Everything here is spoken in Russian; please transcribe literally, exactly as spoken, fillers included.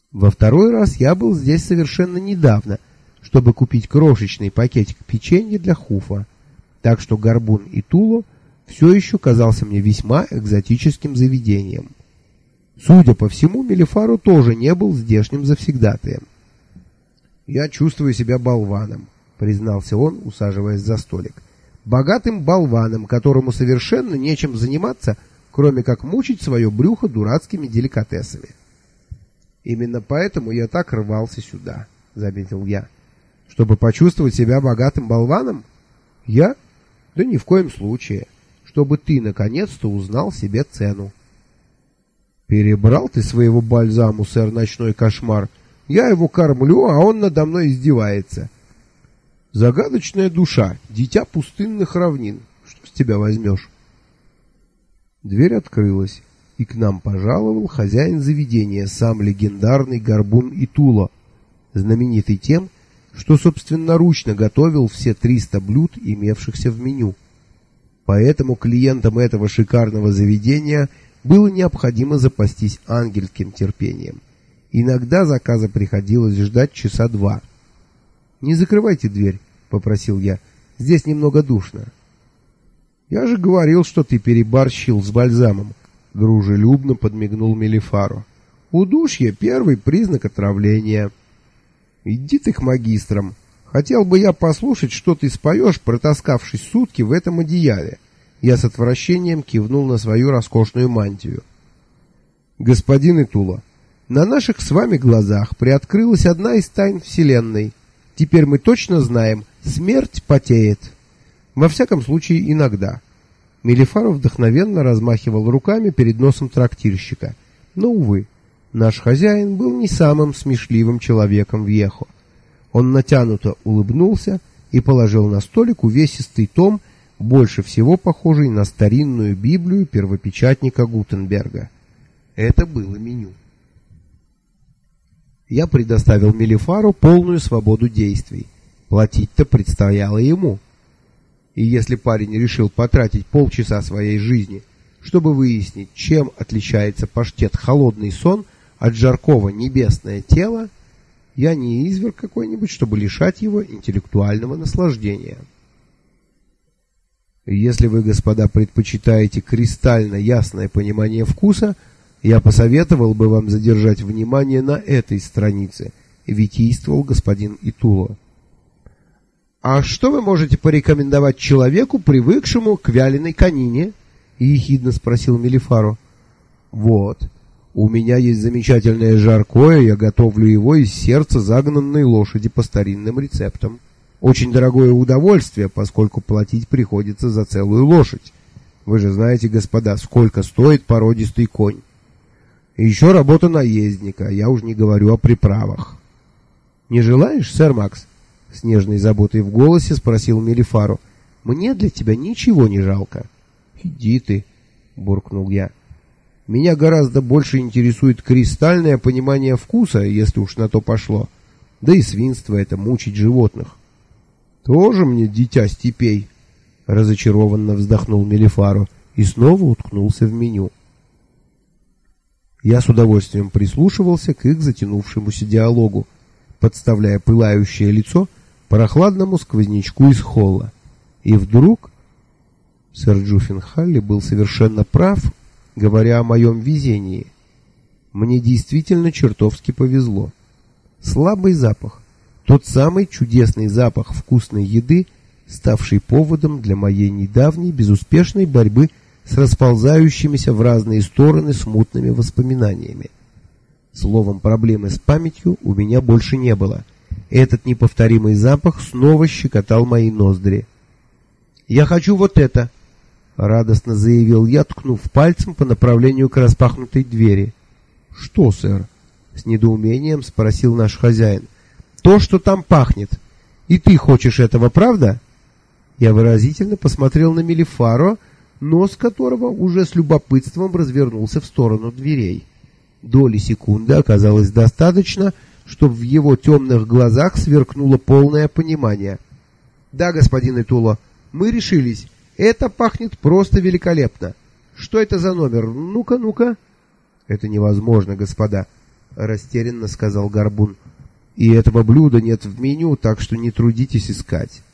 Во второй раз я был здесь совершенно недавно, чтобы купить крошечный пакетик печенья для Хуфа, так что Горбун и Тула все еще казался мне весьма экзотическим заведением. Судя по всему, Мелифаро тоже не был здешним завсегдатаем. «Я чувствую себя болваном», — признался он, усаживаясь за столик. «Богатым болваном, которому совершенно нечем заниматься, кроме как мучить свое брюхо дурацкими деликатесами». «Именно поэтому я так рвался сюда», — заметил я. «Чтобы почувствовать себя богатым болваном? Я? Да ни в коем случае. Чтобы ты наконец-то узнал себе цену». «Перебрал ты своего бальзаму, сэр, ночной кошмар. Я его кормлю, а он надо мной издевается. Загадочная душа, дитя пустынных равнин. Что с тебя возьмешь?» Дверь открылась, и к нам пожаловал хозяин заведения, сам легендарный Горбун и Тула, знаменитый тем, что собственноручно готовил все триста блюд, имевшихся в меню. Поэтому клиентам этого шикарного заведения было необходимо запастись ангельским терпением. Иногда заказа приходилось ждать часа два. «Не закрывайте дверь», — попросил я, — «здесь немного душно». «Я же говорил, что ты переборщил с бальзамом», — дружелюбно подмигнул Мелифаро. «Удушье — первый признак отравления». «Иди ты к магистрам. Хотел бы я послушать, что ты споешь, протаскавшись сутки в этом одеяле». Я с отвращением кивнул на свою роскошную мантию. «Господин Итула, на наших с вами глазах приоткрылась одна из тайн Вселенной. Теперь мы точно знаем, смерть потеет. Во всяком случае, иногда». Мелифаро вдохновенно размахивал руками перед носом трактирщика. Но, увы, наш хозяин был не самым смешливым человеком в Йехо. Он натянуто улыбнулся и положил на столик увесистый том, больше всего похожий на старинную Библию первопечатника Гутенберга. Это было меню. Я предоставил Мелифаро полную свободу действий. Платить-то предстояло ему. И если парень решил потратить полчаса своей жизни, чтобы выяснить, чем отличается паштет «Холодный сон» от жаркого «Небесное тело», я не изверг какой-нибудь, чтобы лишать его интеллектуального наслаждения. Если вы, господа, предпочитаете кристально ясное понимание вкуса, я посоветовал бы вам задержать внимание на этой странице, витийствовал господин Итула. «А что вы можете порекомендовать человеку, привыкшему к вяленой конине?» — ехидно спросил Мелифаро. «Вот, у меня есть замечательное жаркое, я готовлю его из сердца загнанной лошади по старинным рецептам. Очень дорогое удовольствие, поскольку платить приходится за целую лошадь. Вы же знаете, господа, сколько стоит породистый конь. И еще работа наездника, я уж не говорю о приправах». «Не желаешь, сэр Макс?» — с нежной заботой в голосе спросил Мелифаро. «Мне для тебя ничего не жалко». «Иди ты», — буркнул я. «Меня гораздо больше интересует кристальное понимание вкуса, если уж на то пошло. Да и свинство — это мучить животных». «Тоже мне дитя степей», — разочарованно вздохнул Мелифаро и снова уткнулся в меню. Я с удовольствием прислушивался к их затянувшемуся диалогу, подставляя пылающее лицо прохладному сквознячку из холла. И вдруг сэр Джуффин Халли был совершенно прав, говоря о моем везении. Мне действительно чертовски повезло. Слабый запах, тот самый чудесный запах вкусной еды, ставший поводом для моей недавней безуспешной борьбы с расползающимися в разные стороны смутными воспоминаниями. Словом, проблемы с памятью у меня больше не было. Этот неповторимый запах снова щекотал мои ноздри. «Я хочу вот это!» — радостно заявил я, ткнув пальцем по направлению к распахнутой двери. «Что, сэр?» — с недоумением спросил наш хозяин. «То, что там пахнет. И ты хочешь этого, правда?» Я выразительно посмотрел на Мелифаро, нос которого уже с любопытством развернулся в сторону дверей. Доли секунды оказалось достаточно, чтобы в его темных глазах сверкнуло полное понимание. «Да, господин Итула, мы решились. Это пахнет просто великолепно. Что это за номер? Ну-ка, ну-ка». «Это невозможно, господа. — растерянно сказал Горбун. «И этого блюда нет в меню, так что не трудитесь искать».